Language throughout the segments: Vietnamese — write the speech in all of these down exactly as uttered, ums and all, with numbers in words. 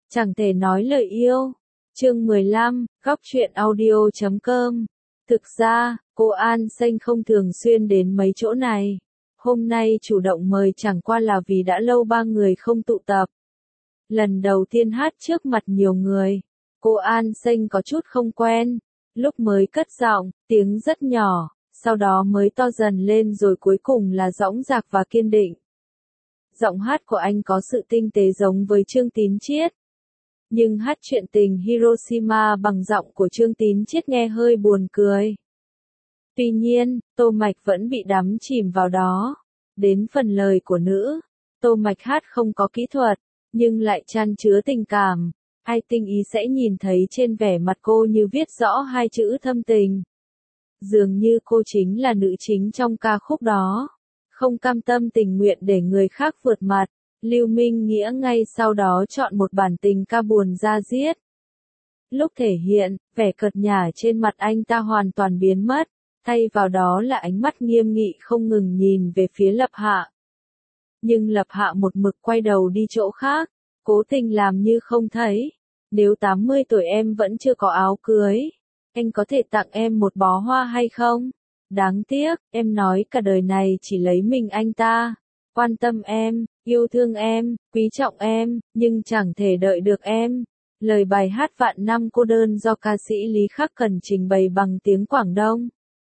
Chẳng thể nói lời yêu. Chương mười lăm, góc truyện audio chấm com. Thực ra, cô An Xanh không thường xuyên đến mấy chỗ này. Hôm nay chủ động mời chẳng qua là vì đã lâu ba người không tụ tập. Lần đầu tiên hát trước mặt nhiều người, cô An Xanh có chút không quen. Lúc mới cất giọng, tiếng rất nhỏ, sau đó mới to dần lên rồi cuối cùng là dõng dạc và kiên định. Giọng hát của anh có sự tinh tế giống với Trương Tín Chiết. Nhưng hát chuyện tình Hiroshima bằng giọng của Trương Tín Chiết nghe hơi buồn cười. Tuy nhiên, Tô Mạch vẫn bị đắm chìm vào đó. Đến phần lời của nữ, Tô Mạch hát không có kỹ thuật, nhưng lại chan chứa tình cảm. Ai tinh ý sẽ nhìn thấy trên vẻ mặt cô như viết rõ hai chữ thâm tình. Dường như cô chính là nữ chính trong ca khúc đó. Không cam tâm tình nguyện để người khác vượt mặt. Lưu Minh Nghĩa ngay sau đó chọn một bản tình ca buồn da diết. Lúc thể hiện, vẻ cợt nhả trên mặt anh ta hoàn toàn biến mất, thay vào đó là ánh mắt nghiêm nghị không ngừng nhìn về phía Lập Hạ. Nhưng Lập Hạ một mực quay đầu đi chỗ khác, cố tình làm như không thấy. Nếu tám mươi tuổi em vẫn chưa có áo cưới, anh có thể tặng em một bó hoa hay không? Đáng tiếc, em nói cả đời này chỉ lấy mình anh ta. Quan tâm em, yêu thương em, quý trọng em, nhưng chẳng thể đợi được em. Lời bài hát Vạn Năm Cô Đơn do ca sĩ Lý Khắc Cần trình bày bằng tiếng Quảng Đông.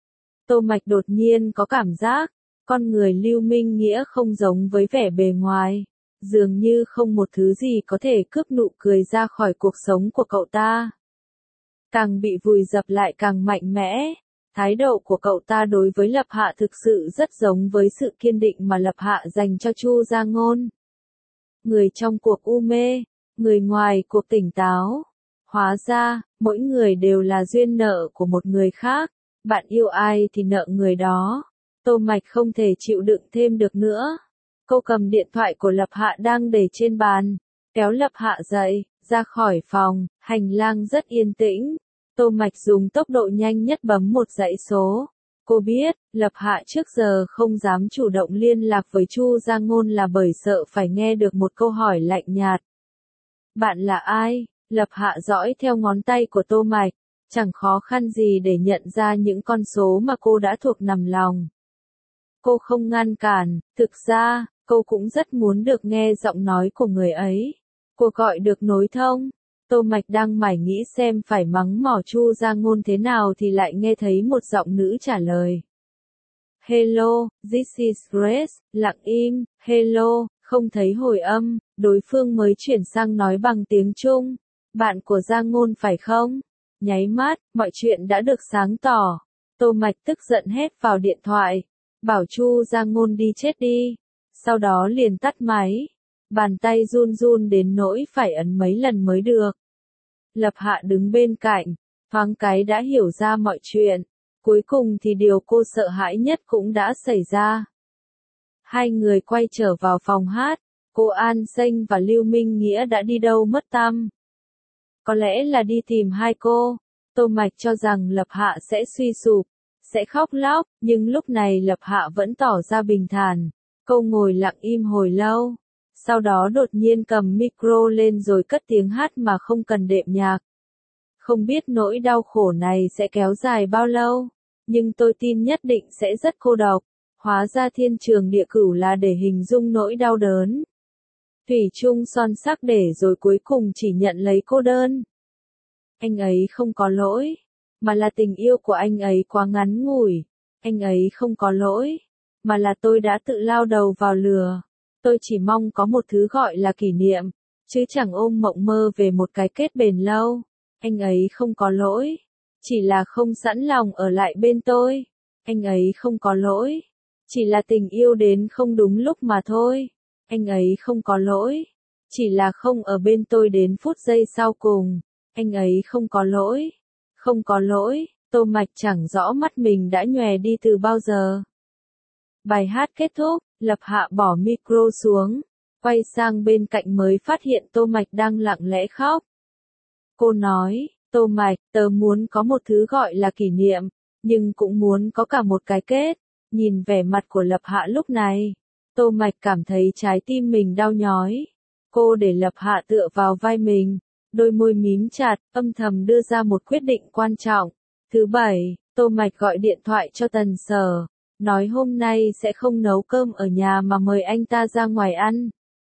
Tô Mạch đột nhiên có cảm giác, con người Lưu Minh Nghĩa không giống với vẻ bề ngoài. Dường như không một thứ gì có thể cướp nụ cười ra khỏi cuộc sống của cậu ta. Càng bị vùi dập lại càng mạnh mẽ. Thái độ của cậu ta đối với Lập Hạ thực sự rất giống với sự kiên định mà Lập Hạ dành cho Chu Gia Ngôn. Người trong cuộc u mê, người ngoài cuộc tỉnh táo. Hóa ra, mỗi người đều là duyên nợ của một người khác. Bạn yêu ai thì nợ người đó. Tô Mạch không thể chịu đựng thêm được nữa. Cô cầm điện thoại của Lập Hạ đang để trên bàn, kéo Lập Hạ dậy, ra khỏi phòng, hành lang rất yên tĩnh. Tô Mạch dùng tốc độ nhanh nhất bấm một dãy số. Cô biết, Lập Hạ trước giờ không dám chủ động liên lạc với Chu Gia Ngôn là bởi sợ phải nghe được một câu hỏi lạnh nhạt. Bạn là ai? Lập Hạ dõi theo ngón tay của Tô Mạch, chẳng khó khăn gì để nhận ra những con số mà cô đã thuộc nằm lòng. Cô không ngăn cản, thực ra, cô cũng rất muốn được nghe giọng nói của người ấy. Cuộc gọi được nối thông. Tô Mạch đang mải nghĩ xem phải mắng mỏ Chu Gia Ngôn thế nào thì lại nghe thấy một giọng nữ trả lời. Hello, this is Grace, lặng im, hello, không thấy hồi âm, đối phương mới chuyển sang nói bằng tiếng Trung. Bạn của Gia Ngôn phải không? Nháy mắt, mọi chuyện đã được sáng tỏ. Tô Mạch tức giận hét vào điện thoại, bảo Chu Gia Ngôn đi chết đi. Sau đó liền tắt máy. Bàn tay run run đến nỗi phải ấn mấy lần mới được. Lập Hạ đứng bên cạnh, thoáng cái đã hiểu ra mọi chuyện. Cuối cùng thì điều cô sợ hãi nhất cũng đã xảy ra. Hai người quay trở vào phòng hát, cô An Xanh và Lưu Minh Nghĩa đã đi đâu mất tăm. Có lẽ là đi tìm hai cô. Tô Mạch cho rằng Lập Hạ sẽ suy sụp, sẽ khóc lóc, nhưng lúc này Lập Hạ vẫn tỏ ra bình thản. Cô ngồi lặng im hồi lâu. Sau đó đột nhiên cầm micro lên rồi cất tiếng hát mà không cần đệm nhạc. Không biết nỗi đau khổ này sẽ kéo dài bao lâu, nhưng tôi tin nhất định sẽ rất cô độc. Hóa ra thiên trường địa cửu là để hình dung nỗi đau đớn. Thủy chung son sắc để rồi cuối cùng chỉ nhận lấy cô đơn. Anh ấy không có lỗi, mà là tình yêu của anh ấy quá ngắn ngủi. Anh ấy không có lỗi, mà là tôi đã tự lao đầu vào lừa. Tôi chỉ mong có một thứ gọi là kỷ niệm, chứ chẳng ôm mộng mơ về một cái kết bền lâu. Anh ấy không có lỗi, chỉ là không sẵn lòng ở lại bên tôi. Anh ấy không có lỗi, chỉ là tình yêu đến không đúng lúc mà thôi. Anh ấy không có lỗi, chỉ là không ở bên tôi đến phút giây sau cùng. Anh ấy không có lỗi, không có lỗi. Tô Mạch chẳng rõ mắt mình đã nhòe đi từ bao giờ. Bài hát kết thúc, Lập Hạ bỏ micro xuống, quay sang bên cạnh mới phát hiện Tô Mạch đang lặng lẽ khóc. Cô nói, Tô Mạch, tớ muốn có một thứ gọi là kỷ niệm, nhưng cũng muốn có cả một cái kết. Nhìn vẻ mặt của Lập Hạ lúc này, Tô Mạch cảm thấy trái tim mình đau nhói. Cô để Lập Hạ tựa vào vai mình, đôi môi mím chặt, âm thầm đưa ra một quyết định quan trọng. Thứ bảy, Tô Mạch gọi điện thoại cho Tần Sở, nói hôm nay sẽ không nấu cơm ở nhà mà mời anh ta ra ngoài ăn.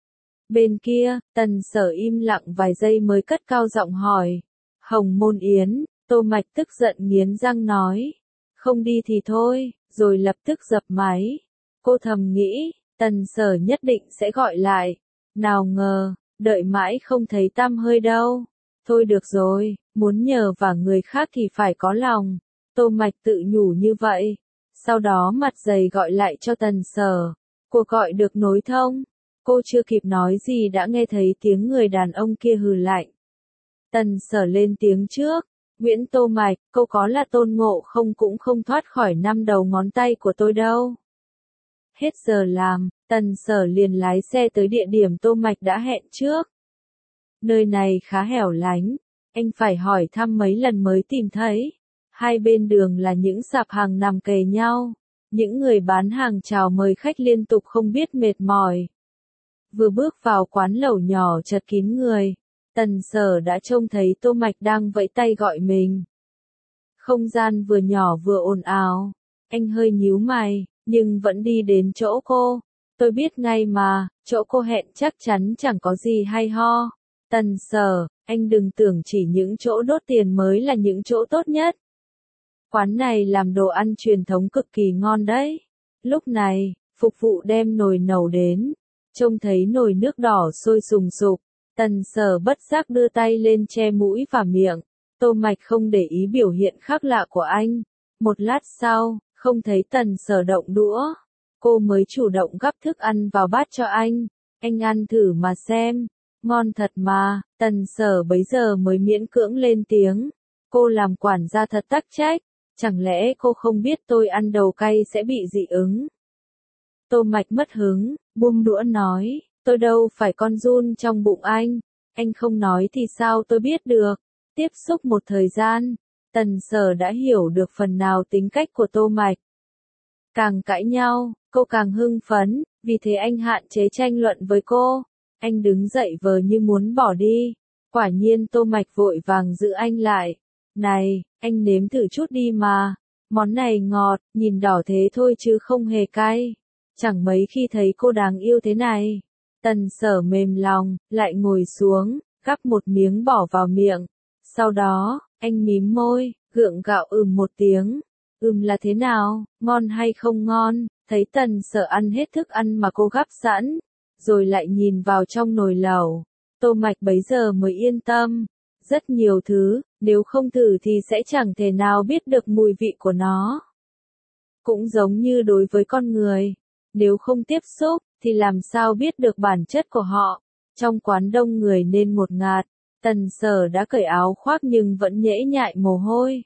Bên kia, Tần Sở im lặng vài giây mới cất cao giọng hỏi. Hồng Môn Yến, Tô Mạch tức giận nghiến răng nói. Không đi thì thôi, rồi lập tức dập máy. Cô thầm nghĩ, Tần Sở nhất định sẽ gọi lại. Nào ngờ, đợi mãi không thấy tăm hơi đâu. Thôi được rồi, muốn nhờ vả người khác thì phải có lòng. Tô Mạch tự nhủ như vậy. Sau đó mặt dày gọi lại cho Tần Sở. Cuộc gọi được nối thông. Cô chưa kịp nói gì đã nghe thấy tiếng người đàn ông kia hừ lạnh. Tần Sở lên tiếng trước. Nguyễn Tô Mạch, cô có là Tôn Ngộ Không cũng không thoát khỏi năm đầu ngón tay của tôi đâu. Hết giờ làm, Tần Sở liền lái xe tới địa điểm Tô Mạch đã hẹn trước. Nơi này khá hẻo lánh, anh phải hỏi thăm mấy lần mới tìm thấy. Hai bên đường là những sạp hàng nằm kề nhau, những người bán hàng chào mời khách liên tục không biết mệt mỏi. Vừa bước vào quán lẩu nhỏ chật kín người, Tần Sở đã trông thấy Tô Mạch đang vẫy tay gọi mình. Không gian vừa nhỏ vừa ồn ào, anh hơi nhíu mày, nhưng vẫn đi đến chỗ cô. Tôi biết ngay mà, chỗ cô hẹn chắc chắn chẳng có gì hay ho. Tần Sở, anh đừng tưởng chỉ những chỗ đốt tiền mới là những chỗ tốt nhất. Quán này làm đồ ăn truyền thống cực kỳ ngon đấy. Lúc này, phục vụ đem nồi nấu đến. Trông thấy nồi nước đỏ sôi sùng sục, Tần Sở bất giác đưa tay lên che mũi và miệng. Tô Mạch không để ý biểu hiện khác lạ của anh. Một lát sau, không thấy Tần Sở động đũa. Cô mới chủ động gắp thức ăn vào bát cho anh. Anh ăn thử mà xem. Ngon thật mà, Tần Sở bấy giờ mới miễn cưỡng lên tiếng. Cô làm quản gia thật tắc trách. Chẳng lẽ cô không biết tôi ăn đầu cay sẽ bị dị ứng? Tô Mạch mất hứng, buông đũa nói, tôi đâu phải con giun trong bụng anh. Anh không nói thì sao tôi biết được. Tiếp xúc một thời gian, Tần Sở đã hiểu được phần nào tính cách của Tô Mạch. Càng cãi nhau, cô càng hưng phấn, vì thế anh hạn chế tranh luận với cô. Anh đứng dậy vờ như muốn bỏ đi. Quả nhiên Tô Mạch vội vàng giữ anh lại. Này, anh nếm thử chút đi mà. Món này ngọt, nhìn đỏ thế thôi chứ không hề cay. Chẳng mấy khi thấy cô đáng yêu thế này. Tần Sở mềm lòng, lại ngồi xuống, gắp một miếng bỏ vào miệng. Sau đó, anh mím môi, gượng gạo ừm một tiếng. Ừm là thế nào, ngon hay không ngon? Thấy Tần Sở ăn hết thức ăn mà cô gắp sẵn, rồi lại nhìn vào trong nồi lẩu. Tô Mạch bấy giờ mới yên tâm. Rất nhiều thứ, nếu không thử thì sẽ chẳng thể nào biết được mùi vị của nó. Cũng giống như đối với con người, nếu không tiếp xúc, thì làm sao biết được bản chất của họ. Trong quán đông người nên ngột ngạt, Tần Sở đã cởi áo khoác nhưng vẫn nhễ nhại mồ hôi.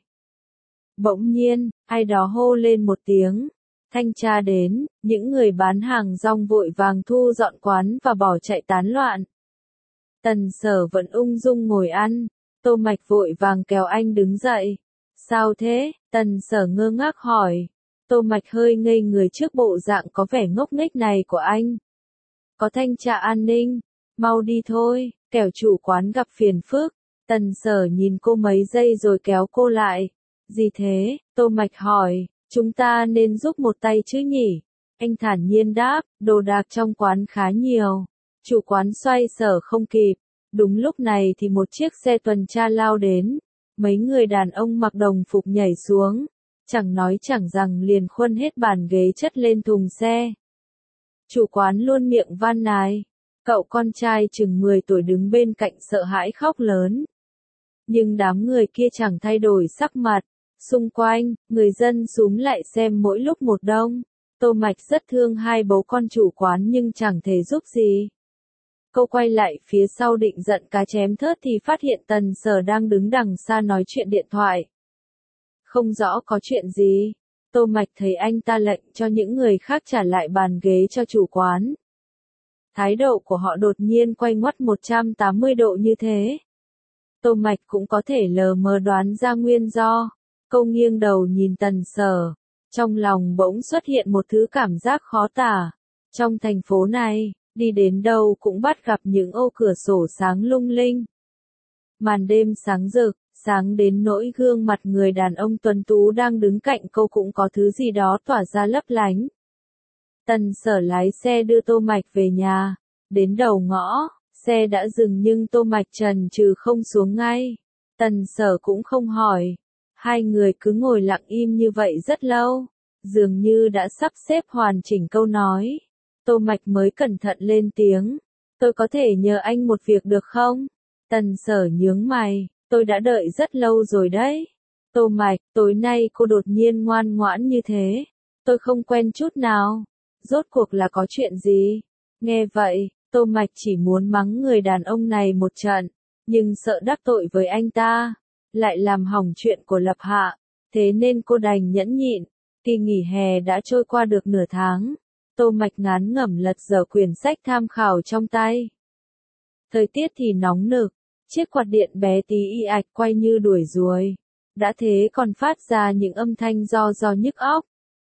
Bỗng nhiên, ai đó hô lên một tiếng. Thanh tra đến, những người bán hàng rong vội vàng thu dọn quán và bỏ chạy tán loạn. Tần Sở vẫn ung dung ngồi ăn, Tô Mạch vội vàng kéo anh đứng dậy. Sao thế? Tần Sở ngơ ngác hỏi. Tô Mạch hơi ngây người trước bộ dạng có vẻ ngốc nghếch này của anh. Có thanh tra an ninh, mau đi thôi, kẻo chủ quán gặp phiền phức. Tần Sở nhìn cô mấy giây rồi kéo cô lại. Gì thế? Tô Mạch hỏi, chúng ta nên giúp một tay chứ nhỉ? Anh thản nhiên đáp, đồ đạc trong quán khá nhiều. Chủ quán xoay sở không kịp. Đúng lúc này thì một chiếc xe tuần tra lao đến. Mấy người đàn ông mặc đồng phục nhảy xuống. Chẳng nói chẳng rằng liền khuân hết bàn ghế chất lên thùng xe. Chủ quán luôn miệng van nài. Cậu con trai chừng mười tuổi đứng bên cạnh sợ hãi khóc lớn. Nhưng đám người kia chẳng thay đổi sắc mặt. Xung quanh, người dân xúm lại xem mỗi lúc một đông. Tô Mạch rất thương hai bố con chủ quán nhưng chẳng thể giúp gì. Cô quay lại phía sau định giận cá chém thớt thì phát hiện Tần Sở đang đứng đằng xa nói chuyện điện thoại. Không rõ có chuyện gì. Tô Mạch thấy anh ta lệnh cho những người khác trả lại bàn ghế cho chủ quán. Thái độ của họ đột nhiên quay ngoắt một trăm tám mươi độ như thế. Tô Mạch cũng có thể lờ mờ đoán ra nguyên do. Cô nghiêng đầu nhìn Tần Sở. Trong lòng bỗng xuất hiện một thứ cảm giác khó tả. Trong thành phố này, đi đến đâu cũng bắt gặp những ô cửa sổ sáng lung linh. Màn đêm sáng rực, sáng đến nỗi gương mặt người đàn ông tuấn tú đang đứng cạnh cô cũng có thứ gì đó tỏa ra lấp lánh. Tần Sở lái xe đưa Tô Mạch về nhà, đến đầu ngõ, xe đã dừng nhưng Tô Mạch chần chừ không xuống ngay. Tần Sở cũng không hỏi, hai người cứ ngồi lặng im như vậy rất lâu, dường như đã sắp xếp hoàn chỉnh câu nói. Tô Mạch mới cẩn thận lên tiếng, tôi có thể nhờ anh một việc được không? Tần Sở nhướng mày, tôi đã đợi rất lâu rồi đấy. Tô Mạch, tối nay cô đột nhiên ngoan ngoãn như thế, tôi không quen chút nào. Rốt cuộc là có chuyện gì? Nghe vậy, Tô Mạch chỉ muốn mắng người đàn ông này một trận, nhưng sợ đắc tội với anh ta, lại làm hỏng chuyện của Lập Hạ, thế nên cô đành nhẫn nhịn. Kỳ nghỉ hè đã trôi qua được nửa tháng, Tô Mạch ngán ngẩm lật dở quyển sách tham khảo trong tay. Thời tiết thì nóng nực, chiếc quạt điện bé tí y ạch quay như đuổi ruồi, đã thế còn phát ra những âm thanh do do nhức óc.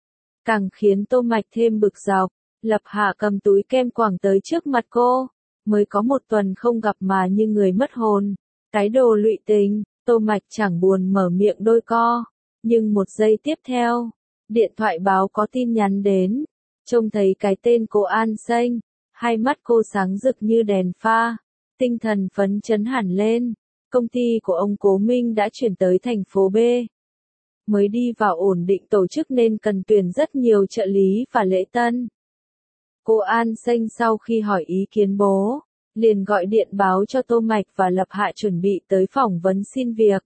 Càng khiến Tô Mạch thêm bực dọc, Lập Hạ cầm túi kem quàng tới trước mặt cô, mới có một tuần không gặp mà như người mất hồn. Cái đồ lụy tình, Tô Mạch chẳng buồn mở miệng đôi co, nhưng một giây tiếp theo, điện thoại báo có tin nhắn đến, trông thấy cái tên cô An Xanh, hai mắt cô sáng rực như đèn pha, tinh thần phấn chấn hẳn lên. Công ty của ông Cố Minh đã chuyển tới thành phố B. Mới đi vào ổn định tổ chức nên cần tuyển rất nhiều trợ lý và lễ tân. Cô An Xanh sau khi hỏi ý kiến bố, liền gọi điện báo cho Tô Mạch và Lập Hạ chuẩn bị tới phỏng vấn xin việc.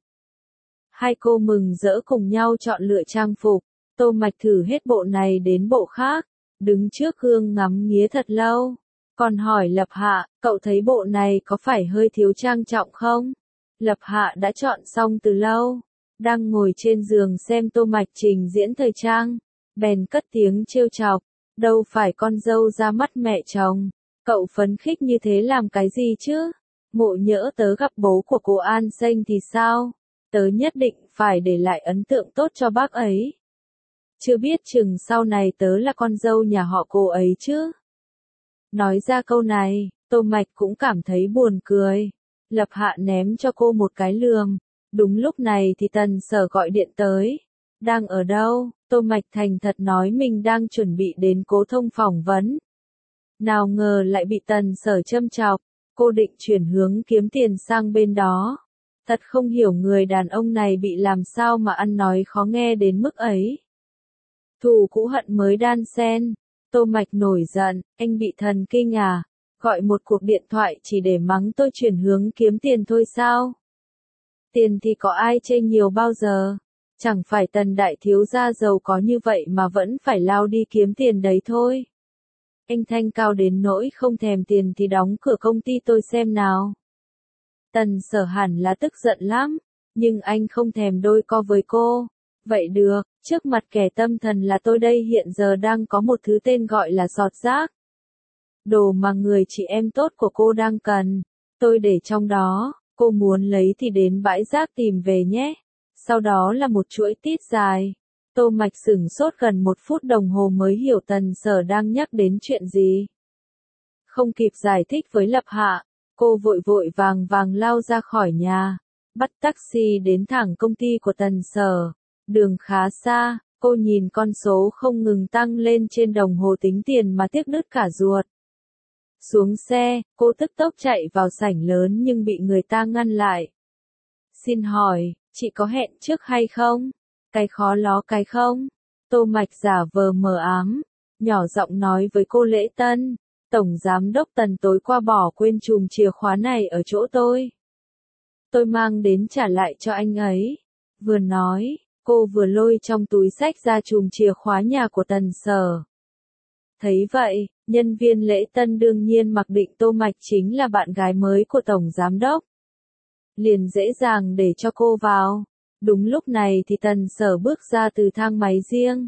Hai cô mừng rỡ cùng nhau chọn lựa trang phục, Tô Mạch thử hết bộ này đến bộ khác, đứng trước gương ngắm nghía thật lâu. Còn hỏi Lập Hạ, cậu thấy bộ này có phải hơi thiếu trang trọng không? Lập Hạ đã chọn xong từ lâu, đang ngồi trên giường xem Tô Mạch trình diễn thời trang, bèn cất tiếng trêu chọc, đâu phải con dâu ra mắt mẹ chồng, cậu phấn khích như thế làm cái gì chứ? Ngộ nhỡ tớ gặp bố của cô An Xanh thì sao? Tớ nhất định phải để lại ấn tượng tốt cho bác ấy. Chưa biết chừng sau này tớ là con dâu nhà họ cô ấy chứ? Nói ra câu này, Tô Mạch cũng cảm thấy buồn cười. Lập Hạ ném cho cô một cái lườm. Đúng lúc này thì Tần Sở gọi điện tới. Đang ở đâu? Tô Mạch thành thật nói mình đang chuẩn bị đến Cố Thông phỏng vấn. Nào ngờ lại bị Tần Sở châm chọc. Cô định chuyển hướng kiếm tiền sang bên đó. Thật không hiểu người đàn ông này bị làm sao mà ăn nói khó nghe đến mức ấy. Thù cũ hận mới đan xen. Tô Mạch nổi giận, anh bị thần kinh à? Gọi một cuộc điện thoại chỉ để mắng tôi chuyển hướng kiếm tiền thôi sao? Tiền thì có ai chê nhiều bao giờ? Chẳng phải Tần đại thiếu gia giàu có như vậy mà vẫn phải lao đi kiếm tiền đấy thôi. Anh thanh cao đến nỗi không thèm tiền thì đóng cửa công ty tôi xem nào. Tần Sở hẳn là tức giận lắm, nhưng anh không thèm đôi co với cô. Vậy được, trước mặt kẻ tâm thần là tôi đây hiện giờ đang có một thứ tên gọi là sọt rác. Đồ mà người chị em tốt của cô đang cần, tôi để trong đó, cô muốn lấy thì đến bãi rác tìm về nhé. Sau đó là một chuỗi tít dài. Tô Mạch sửng sốt gần một phút đồng hồ mới hiểu Tần Sở đang nhắc đến chuyện gì. Không kịp giải thích với Lập Hạ, cô vội vội vàng vàng lao ra khỏi nhà, bắt taxi đến thẳng công ty của Tần Sở. Đường khá xa, cô nhìn con số không ngừng tăng lên trên đồng hồ tính tiền mà tiếc đứt cả ruột. Xuống xe, cô tức tốc chạy vào sảnh lớn nhưng bị người ta ngăn lại. Xin hỏi, chị có hẹn trước hay không? Cái khó ló cái không? Tô Mạch giả vờ mờ ám, nhỏ giọng nói với cô lễ tân. Tổng giám đốc Tần tối qua bỏ quên chùm chìa khóa này ở chỗ tôi. Tôi mang đến trả lại cho anh ấy. Vừa nói, cô vừa lôi trong túi xách ra chùm chìa khóa nhà của Tần Sở. Thấy vậy, nhân viên lễ tân đương nhiên mặc định Tô Mạch chính là bạn gái mới của Tổng Giám đốc. Liền dễ dàng để cho cô vào. Đúng lúc này thì Tần Sở bước ra từ thang máy riêng.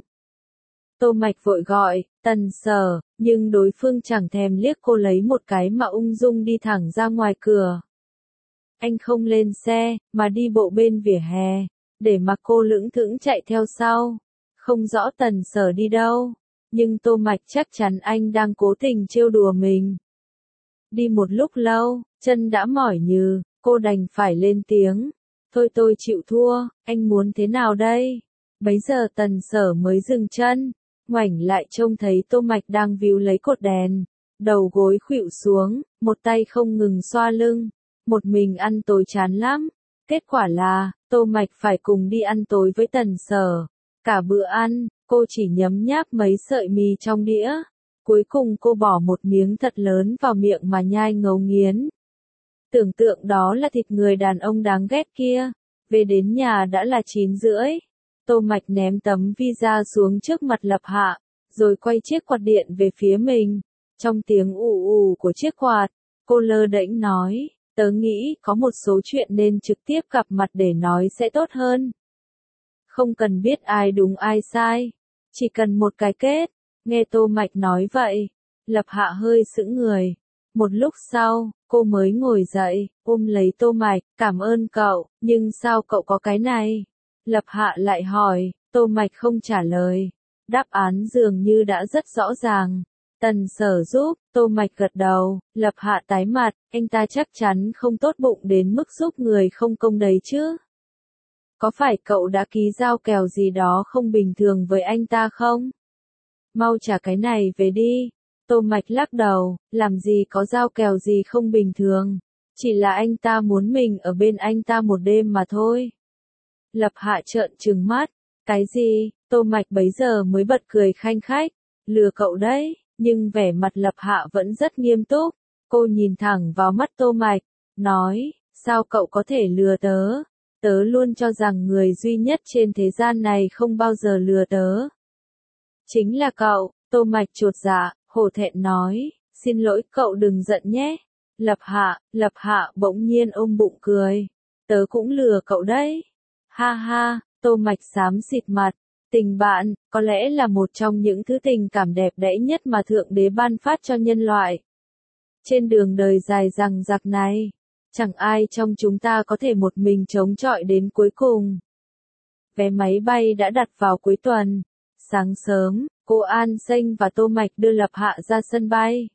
Tô Mạch vội gọi, Tần Sở, nhưng đối phương chẳng thèm liếc cô lấy một cái mà ung dung đi thẳng ra ngoài cửa. Anh không lên xe, mà đi bộ bên vỉa hè, để mặc cô lững thững chạy theo sau. Không rõ Tần Sở đi đâu, nhưng Tô Mạch chắc chắn anh đang cố tình trêu đùa mình. Đi một lúc lâu, chân đã mỏi nhừ, cô đành phải lên tiếng. Thôi tôi chịu thua, anh muốn thế nào đây? Bấy giờ Tần Sở mới dừng chân, ngoảnh lại trông thấy Tô Mạch đang víu lấy cột đèn, đầu gối khuỵu xuống, một tay không ngừng xoa lưng. Một mình ăn tối chán lắm. Kết quả là, Tô Mạch phải cùng đi ăn tối với Tần Sở. Cả bữa ăn, cô chỉ nhấm nháp mấy sợi mì trong đĩa. Cuối cùng cô bỏ một miếng thật lớn vào miệng mà nhai ngấu nghiến. Tưởng tượng đó là thịt người đàn ông đáng ghét kia. Về đến nhà đã là chín rưỡi. Tô Mạch ném tấm visa xuống trước mặt Lập Hạ, rồi quay chiếc quạt điện về phía mình. Trong tiếng ù ù của chiếc quạt, cô lơ đễnh nói, tớ nghĩ có một số chuyện nên trực tiếp gặp mặt để nói sẽ tốt hơn. Không cần biết ai đúng ai sai, chỉ cần một cái kết. Nghe Tô Mạch nói vậy, Lập Hạ hơi sững người. Một lúc sau, cô mới ngồi dậy, ôm lấy Tô Mạch, cảm ơn cậu, nhưng sao cậu có cái này? Lập Hạ lại hỏi, Tô Mạch không trả lời. Đáp án dường như đã rất rõ ràng. Tần Sở giúp, Tô Mạch gật đầu, Lập Hạ tái mặt, anh ta chắc chắn không tốt bụng đến mức giúp người không công đấy chứ. Có phải cậu đã ký giao kèo gì đó không bình thường với anh ta không? Mau trả cái này về đi. Tô Mạch lắc đầu, làm gì có giao kèo gì không bình thường. Chỉ là anh ta muốn mình ở bên anh ta một đêm mà thôi. Lập Hạ trợn trừng mắt. Cái gì? Tô Mạch bấy giờ mới bật cười khanh khách. Lừa cậu đấy. Nhưng vẻ mặt Lập Hạ vẫn rất nghiêm túc. Cô nhìn thẳng vào mắt Tô Mạch. Nói, sao cậu có thể lừa tớ? Tớ luôn cho rằng người duy nhất trên thế gian này không bao giờ lừa tớ. Chính là cậu. Tô Mạch chột dạ, hổ thẹn nói, xin lỗi cậu đừng giận nhé. Lập Hạ, Lập Hạ bỗng nhiên ôm bụng cười. Tớ cũng lừa cậu đấy. Ha ha, Tô Mạch xám xịt mặt. Tình bạn, có lẽ là một trong những thứ tình cảm đẹp đẽ nhất mà Thượng Đế ban phát cho nhân loại. Trên đường đời dài dằng dặc này, chẳng ai trong chúng ta có thể một mình chống chọi đến cuối cùng. Vé máy bay đã đặt vào cuối tuần. Sáng sớm, cô An Xanh và Tô Mạch đưa Lập Hạ ra sân bay.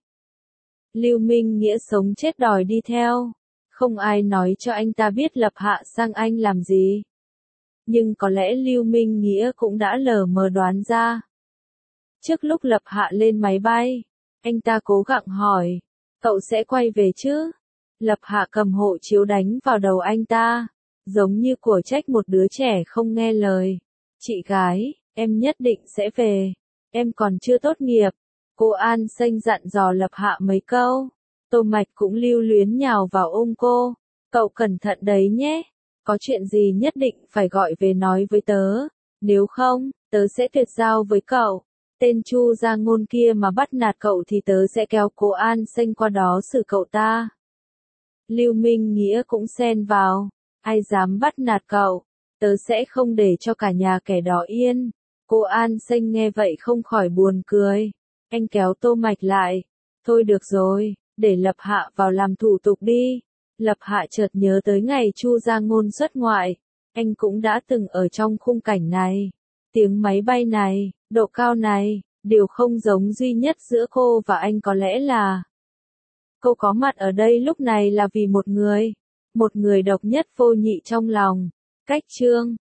Lưu Minh Nghĩa sống chết đòi đi theo. Không ai nói cho anh ta biết Lập Hạ sang Anh làm gì. Nhưng có lẽ Lưu Minh Nghĩa cũng đã lờ mờ đoán ra. Trước lúc Lập Hạ lên máy bay, anh ta cố gắng hỏi, cậu sẽ quay về chứ? Lập Hạ cầm hộ chiếu đánh vào đầu anh ta, giống như của trách một đứa trẻ không nghe lời. Chị gái, em nhất định sẽ về, em còn chưa tốt nghiệp. Cô An Xanh dặn dò Lập Hạ mấy câu. Tô Mạch cũng lưu luyến nhào vào ôm cô. Cậu cẩn thận đấy nhé. Có chuyện gì nhất định phải gọi về nói với tớ. Nếu không, tớ sẽ tuyệt giao với cậu. Tên Chu Gia Ngôn kia mà bắt nạt cậu thì tớ sẽ kéo cô An Xanh qua đó xử cậu ta. Lưu Minh Nghĩa cũng xen vào. Ai dám bắt nạt cậu, tớ sẽ không để cho cả nhà kẻ đó yên. Cô An Xanh nghe vậy không khỏi buồn cười. Anh kéo Tô Mạch lại. Thôi được rồi, để Lập Hạ vào làm thủ tục đi. Lập Hạ chợt nhớ tới ngày Chu Gia Ngôn xuất ngoại. Anh cũng đã từng ở trong khung cảnh này. Tiếng máy bay này, độ cao này, điều không giống duy nhất giữa cô và anh có lẽ là cô có mặt ở đây lúc này là vì một người. Một người độc nhất vô nhị trong lòng. Cách chương